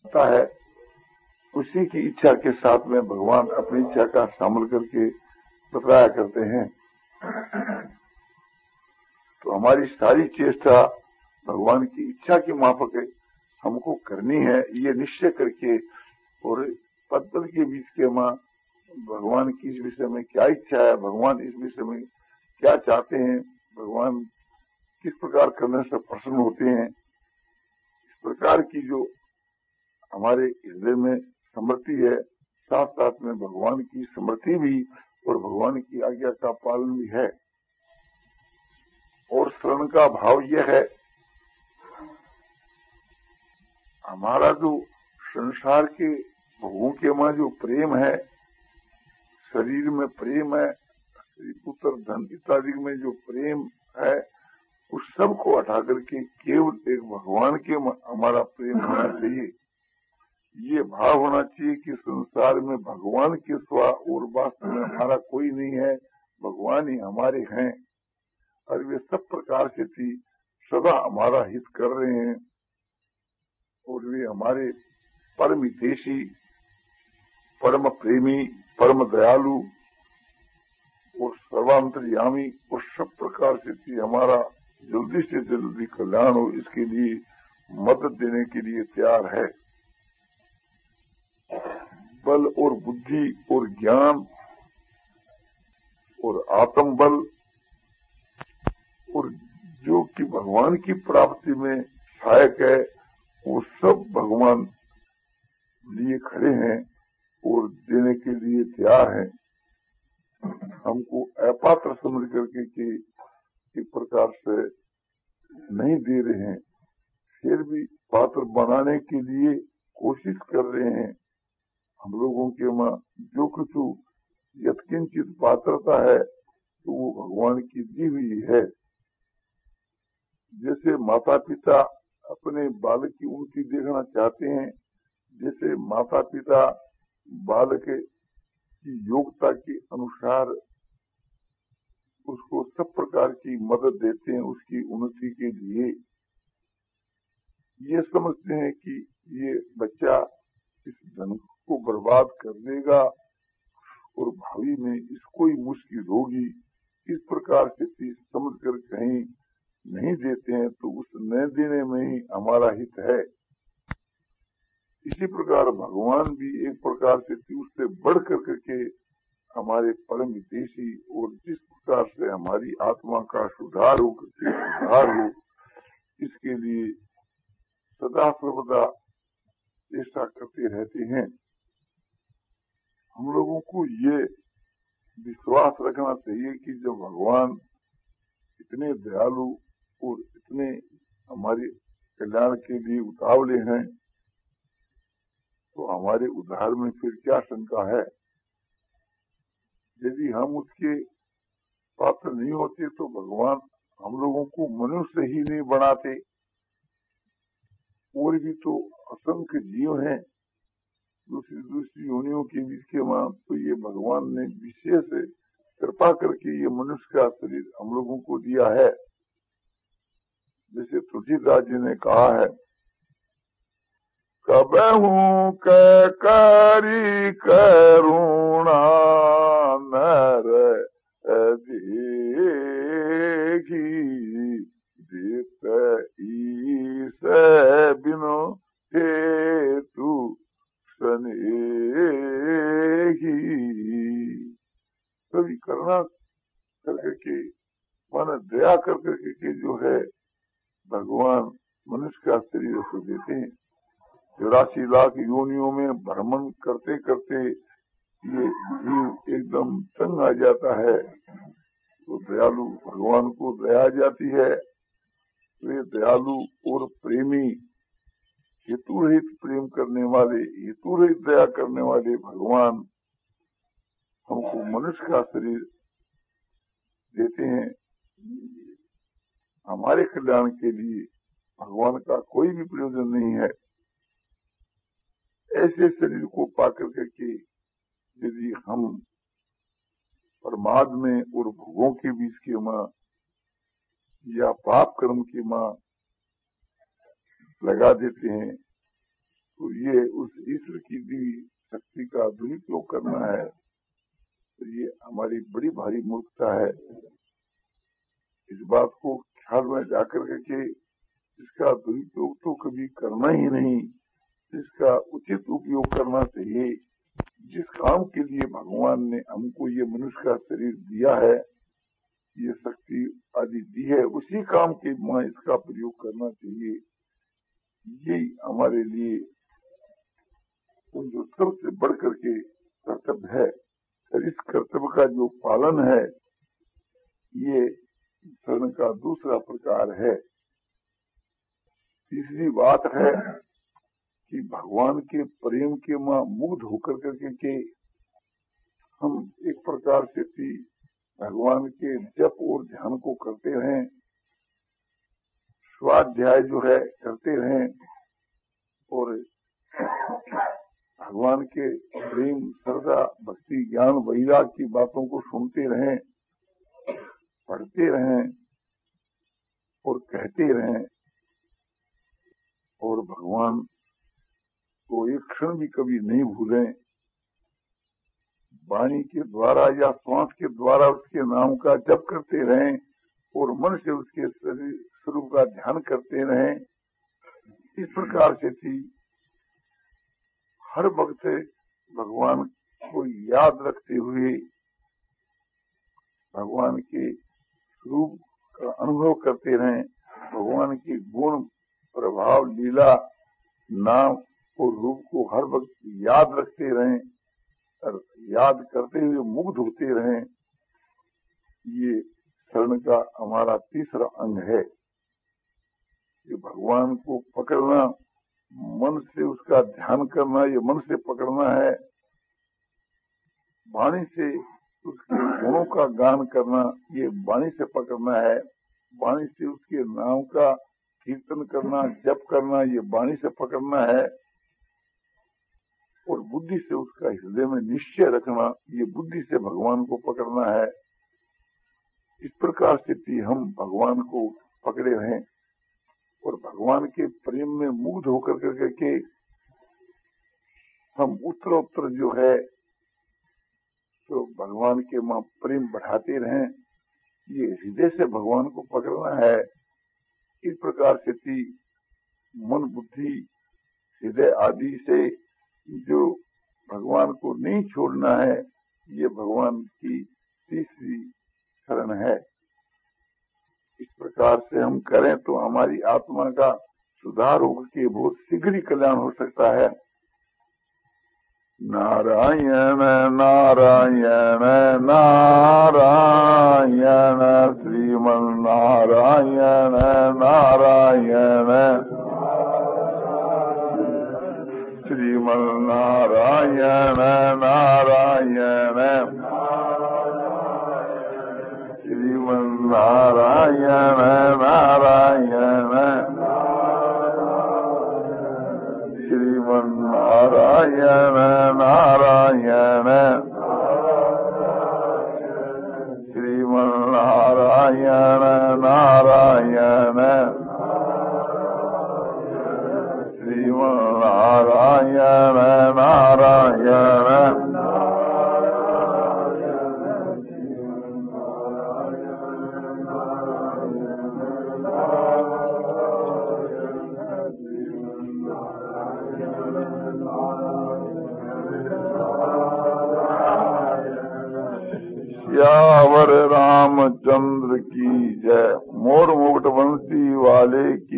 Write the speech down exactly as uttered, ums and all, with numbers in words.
होता है, उसी की इच्छा के साथ में भगवान अपनी इच्छा का शामिल करके बतलाया करते हैं। तो हमारी सारी चेष्टा भगवान की इच्छा के माफक हमको करनी है, ये निश्चय करके, और पद पद के बीच के मां भगवान की इस विषय में क्या इच्छा है, भगवान इस विषय में क्या चाहते हैं, भगवान किस प्रकार करने से प्रसन्न होते हैं, इस प्रकार की जो हमारे हृदय में समृद्धि है, साथ साथ में भगवान की समृद्धि भी और भगवान की आज्ञा का पालन भी है। और शरण का भाव यह है, हमारा जो संसार के भोगों के मां जो प्रेम है, शरीर में प्रेम है, स्त्री पुत्र धन इत्यादि में जो प्रेम है, उस सब को हटा करके केवल एक भगवान के हमारा प्रेम होना चाहिए। ये भाव होना चाहिए कि संसार में भगवान के सिवा और वास्तव में हमारा कोई नहीं है, भगवान ही हमारे हैं, और वे सब प्रकार से थी सदा हमारा हित कर रहे हैं, और वे हमारे परम हितैषी, परम प्रेमी, परम दयालु और सर्वांतर्यामी, और सब प्रकार से थी हमारा जल्दी से जल्दी कल्याण हो, इसके लिए मदद देने के लिए तैयार है। बल और बुद्धि और ज्ञान और आत्म बल और जो कि भगवान की प्राप्ति में सहायक है, वो सब भगवान लिए खड़े हैं और देने के लिए तैयार हैं। हमको अपात्र समझ करके कि एक प्रकार से नहीं दे रहे हैं, फिर भी पात्र बनाने के लिए कोशिश कर रहे हैं। हम लोगों के मां जो कुछ यत्किंचित पात्रता है तो वो भगवान की दी हुई है। जैसे माता पिता अपने बालक की उन्नति देखना चाहते हैं, जैसे माता पिता बालक की योग्यता के अनुसार उसको सब प्रकार की मदद देते हैं उसकी उन्नति के लिए। ये समझते हैं कि ये बच्चा इस धन को बर्बाद कर देगा और भावी में इसको ही मुश्किल होगी, इस प्रकार से समझ कर कहीं नहीं देते हैं, तो उस न देने में ही हमारा हित है। इसी प्रकार भगवान भी एक प्रकार से उससे बढ़ कर करके हमारे परम हितैषी, और जिस प्रकार से हमारी आत्मा का सुधार हो करके सुधार हो, इसके लिए सदा सर्वदा चेष्टा करते रहते हैं। हम लोगों को ये विश्वास रखना चाहिए कि जब भगवान इतने दयालु और इतने हमारे कल्याण के लिए उतावले हैं, तो हमारे उद्धार में फिर क्या शंका है। यदि हम उसके पात्र नहीं होते तो भगवान हम लोगों को मनुष्य ही नहीं बनाते। और भी तो असंख्य जीव हैं दूसरी दूसरी योनियों के बीच के वहां, तो ये भगवान ने विशेष कृपा करके ये मनुष्य का शरीर हम लोगों को दिया है। जैसे तुलसीदास जी ने कहा है, कबहू के करी करुणा नर देखी, देत ईस बिनो हेतु स्नेही। कभी करुणा करके मन दया कर करके के जो है भगवान मनुष्य का शरीर को देते हैं। चौरासी लाख योनियों में भ्रमण करते करते ये जीव एकदम तंग आ जाता है, तो दयालु भगवान को दया जाती है। वे दयालु और प्रेमी, हेतु रहित प्रेम करने वाले, हेतु रहित दया करने वाले भगवान हमको मनुष्य का शरीर देते हैं हमारे कल्याण के लिए। भगवान का कोई भी प्रयोजन नहीं है। ऐसे शरीर को पाकर करके यदि हम प्रमाद में और भोगों के बीच के मां या पाप कर्म की मां लगा देते हैं, तो ये उस ईश्वर की दी शक्ति का दुरुपयोग करना है, तो ये हमारी बड़ी भारी मूर्खता है। इस बात को ख्याल में जाकर के इसका दुरुपयोग तो कभी करना ही नहीं, इसका उचित उपयोग करना चाहिए। जिस काम के लिए भगवान ने हमको ये मनुष्य का शरीर दिया है, ये शक्ति आदि दी है, उसी काम के में इसका प्रयोग करना चाहिए। यही हमारे लिए जो सबसे बढ़ करके कर्तव्य है। और इस कर्तव्य का जो पालन है, ये शरण का दूसरा प्रकार है। तीसरी बात है कि भगवान के प्रेम के मां मुग्ध होकर करके के हम एक प्रकार से भी भगवान के जप और ध्यान को करते रहें, स्वाध्याय जो है करते रहें, और भगवान के प्रेम, श्रद्धा, भक्ति, ज्ञान, वैराग की बातों को सुनते रहें, पढ़ते रहें और कहते रहें, और भगवान को एक क्षण भी कभी नहीं भूलें। वाणी के द्वारा या श्वास के द्वारा उसके नाम का जप करते रहें और मन से उसके स्वरूप का ध्यान करते रहें। इस प्रकार से थी हर वक्त भगवान को याद रखते हुए भगवान के स्वरूप का अनुभव करते रहें, भगवान के गुण, प्रभाव, लीला, नाम और रूप को हर वक्त याद रखते रहें और याद करते हुए मुग्ध होते रहें। ये शरण का हमारा तीसरा अंग है कि भगवान को पकड़ना, मन से उसका ध्यान करना, ये मन से पकड़ना है। वाणी से उसके गुणों का गान करना, ये वाणी से पकड़ना है। वाणी से उसके नाम का कीर्तन करना, जप करना, ये वाणी से पकड़ना है। और बुद्धि से उसका हृदय में निश्चय रखना, ये बुद्धि से भगवान को पकड़ना है। इस प्रकार से भी हम भगवान को पकड़े रहें और भगवान के प्रेम में मुग्ध होकर करके हम उत्तरोत्तर जो है तो भगवान के मां प्रेम बढ़ाते रहें। ये हृदय से भगवान को पकड़ना है। इस प्रकार से भी मन, बुद्धि, हृदय आदि से जो भगवान को नहीं छोड़ना है, ये भगवान की तीसरी शरण है। इस प्रकार से हम करें तो हमारी आत्मा का सुधार होकर के बहुत शीघ्र ही कल्याण हो सकता है। नारायण नारायण नारायण श्रीमन नारायण नारायण श्रीमन नारायण नारायण श्रीमन नारायण नारायण श्रीमन नारायण नारायण श्रीमन नारायण नारायण श्रीमन नारायण नारायण सियावर रामचंद्र की जय। मोर मुकुट बंसी वाले की